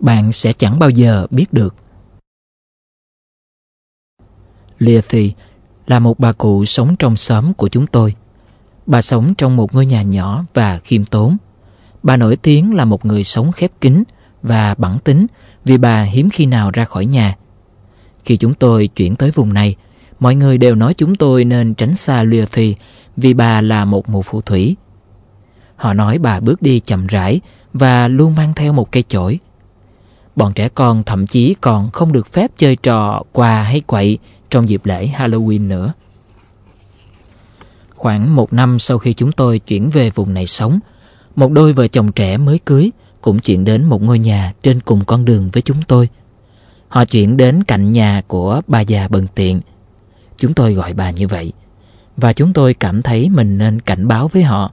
bạn sẽ chẳng bao giờ biết được. Leathy là một bà cụ sống trong xóm của chúng tôi. Bà sống trong một ngôi nhà nhỏ và khiêm tốn. Bà nổi tiếng là một người sống khép kín và bẵng tính vì bà hiếm khi nào ra khỏi nhà. Khi chúng tôi chuyển tới vùng này, mọi người đều nói chúng tôi nên tránh xa Leathy vì bà là một mụ phù thủy. Họ nói bà bước đi chậm rãi và luôn mang theo một cây chổi. Bọn trẻ con thậm chí còn không được phép chơi trò quà hay quậy trong dịp lễ Halloween nữa. Khoảng 1 năm sau khi chúng tôi chuyển về vùng này sống, một đôi vợ chồng trẻ mới cưới cũng chuyển đến một ngôi nhà trên cùng con đường với chúng tôi. Họ chuyển đến cạnh nhà của bà già bần tiện. Chúng tôi gọi bà như vậy, và chúng tôi cảm thấy mình nên cảnh báo với họ.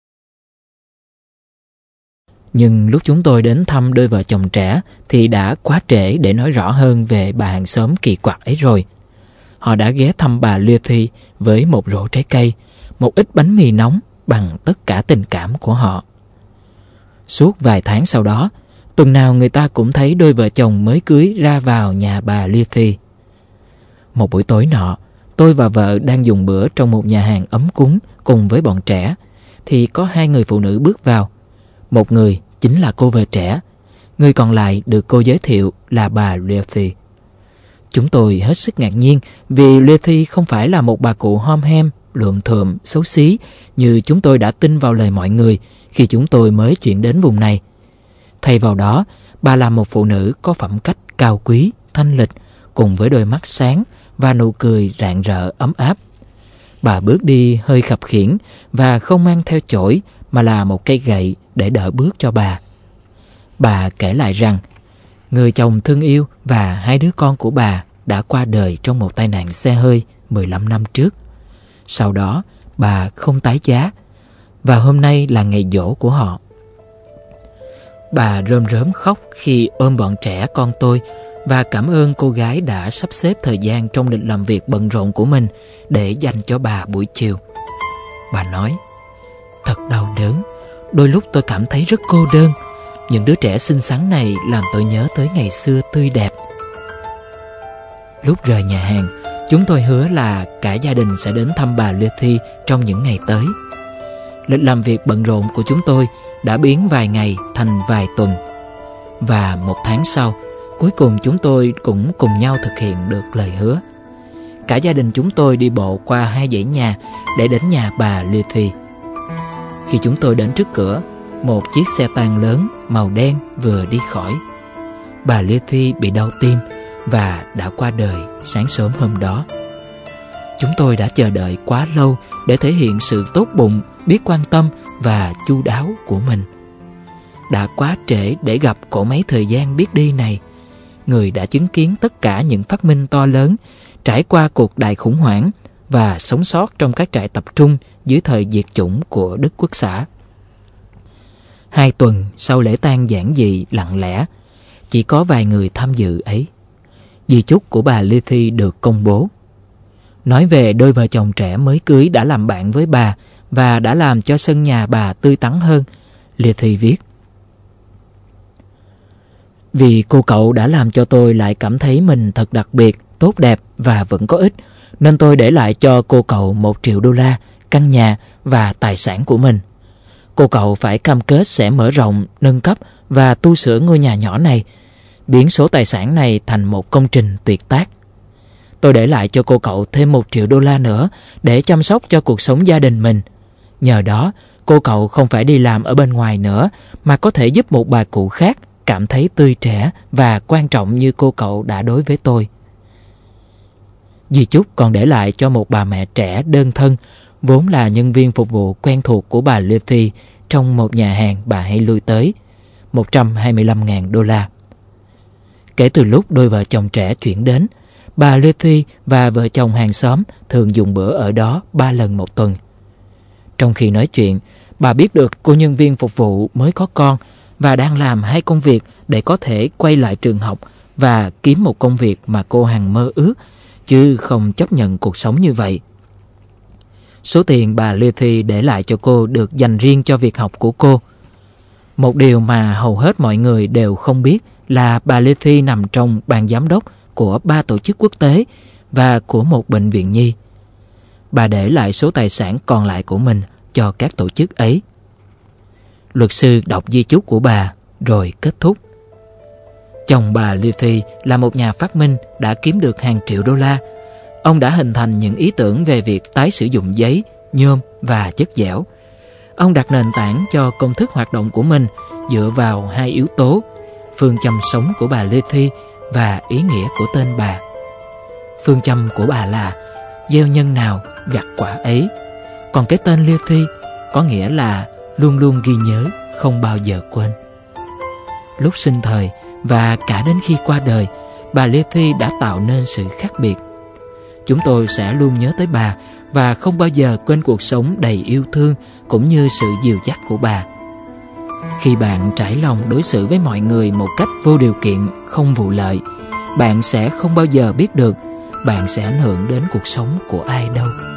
Nhưng lúc chúng tôi đến thăm đôi vợ chồng trẻ thì đã quá trễ để nói rõ hơn về bà hàng xóm kỳ quặc ấy rồi. Họ đã ghé thăm bà Leathy với một rổ trái cây, một ít bánh mì nóng bằng tất cả tình cảm của họ. Suốt vài tháng sau đó, tuần nào người ta cũng thấy đôi vợ chồng mới cưới ra vào nhà bà Leathy. Một buổi tối nọ, tôi và vợ đang dùng bữa trong một nhà hàng ấm cúng cùng với bọn trẻ, thì có 2 người phụ nữ bước vào. Một người chính là cô vợ trẻ, người còn lại được cô giới thiệu là bà Leathy. Chúng tôi hết sức ngạc nhiên vì Leathy không phải là một bà cụ hom hem, lượm thượm, xấu xí như chúng tôi đã tin vào lời mọi người khi chúng tôi mới chuyển đến vùng này. Thay vào đó, bà là một phụ nữ có phẩm cách cao quý, thanh lịch, cùng với đôi mắt sáng và nụ cười rạng rỡ ấm áp. Bà bước đi hơi khập khiễng và không mang theo chổi mà là một cây gậy để đỡ bước cho bà. Bà kể lại rằng người chồng thương yêu và 2 đứa con của bà đã qua đời trong một tai nạn xe hơi 15 năm trước. Sau đó, bà không tái giá và hôm nay là ngày giỗ của họ. Bà rơm rớm khóc khi ôm bọn trẻ con tôi và cảm ơn cô gái đã sắp xếp thời gian trong lịch làm việc bận rộn của mình để dành cho bà buổi chiều. Bà nói, thật đau đớn, đôi lúc tôi cảm thấy rất cô đơn. Những đứa trẻ xinh xắn này làm tôi nhớ tới ngày xưa tươi đẹp. Lúc rời nhà hàng, chúng tôi hứa là cả gia đình sẽ đến thăm bà Leathy trong những ngày tới. Lịch làm việc bận rộn của chúng tôi đã biến vài ngày thành vài tuần. Và 1 tháng sau, cuối cùng chúng tôi cũng cùng nhau thực hiện được lời hứa. Cả gia đình chúng tôi đi bộ qua 2 dãy nhà để đến nhà bà Leathy. Khi chúng tôi đến trước cửa, một chiếc xe tang lớn màu đen vừa đi khỏi. Bà Leathy bị đau tim và đã qua đời sáng sớm hôm đó. Chúng tôi đã chờ đợi quá lâu để thể hiện sự tốt bụng, biết quan tâm và chu đáo của mình. Đã quá trễ để gặp cỗ máy thời gian biết đi này, người đã chứng kiến tất cả những phát minh to lớn, trải qua cuộc đại khủng hoảng và sống sót trong các trại tập trung dưới thời diệt chủng của Đức Quốc xã. 2 tuần sau lễ tang giản dị lặng lẽ, chỉ có vài người tham dự ấy, di chúc của bà Leathy được công bố. Nói về đôi vợ chồng trẻ mới cưới đã làm bạn với bà và đã làm cho sân nhà bà tươi tắn hơn, Leathy viết. Vì cô cậu đã làm cho tôi lại cảm thấy mình thật đặc biệt, tốt đẹp và vẫn có ích, nên tôi để lại cho cô cậu $1 triệu, căn nhà và tài sản của mình. Cô cậu phải cam kết sẽ mở rộng, nâng cấp và tu sửa ngôi nhà nhỏ này, biến số tài sản này thành một công trình tuyệt tác. Tôi để lại cho cô cậu thêm $1 triệu nữa để chăm sóc cho cuộc sống gia đình mình. Nhờ đó, cô cậu không phải đi làm ở bên ngoài nữa, mà có thể giúp một bà cụ khác cảm thấy tươi trẻ và quan trọng như cô cậu đã đối với tôi. Di chúc còn để lại cho một bà mẹ trẻ đơn thân, vốn là nhân viên phục vụ quen thuộc của bà Leathy trong một nhà hàng bà hay lui tới, $125.000. Kể từ lúc đôi vợ chồng trẻ chuyển đến, bà Leathy và vợ chồng hàng xóm thường dùng bữa ở đó 3 lần một tuần. Trong khi nói chuyện, bà biết được cô nhân viên phục vụ mới có con và đang làm 2 công việc để có thể quay lại trường học và kiếm một công việc mà cô hằng mơ ước, chứ không chấp nhận cuộc sống như vậy. Số tiền bà Leathy để lại cho cô được dành riêng cho việc học của cô. Một điều mà hầu hết mọi người đều không biết là bà Letty nằm trong ban giám đốc của 3 tổ chức quốc tế và của một bệnh viện nhi. Bà để lại số tài sản còn lại của mình cho các tổ chức ấy. Luật sư đọc di chúc của bà rồi kết thúc. Chồng bà Letty là một nhà phát minh đã kiếm được hàng triệu đô la. Ông đã hình thành những ý tưởng về việc tái sử dụng giấy, nhôm và chất dẻo. Ông đặt nền tảng cho công thức hoạt động của mình dựa vào 2 yếu tố: phương châm sống của bà Letty và ý nghĩa của tên bà. Phương châm của bà là gieo nhân nào gặt quả ấy, còn cái tên Letty có nghĩa là luôn luôn ghi nhớ, không bao giờ quên. Lúc sinh thời và cả đến khi qua đời, bà Letty đã tạo nên sự khác biệt. Chúng tôi sẽ luôn nhớ tới bà và không bao giờ quên cuộc sống đầy yêu thương cũng như sự dìu dắt của bà. Khi bạn trải lòng đối xử với mọi người một cách vô điều kiện, không vụ lợi, bạn sẽ không bao giờ biết được bạn sẽ ảnh hưởng đến cuộc sống của ai đâu.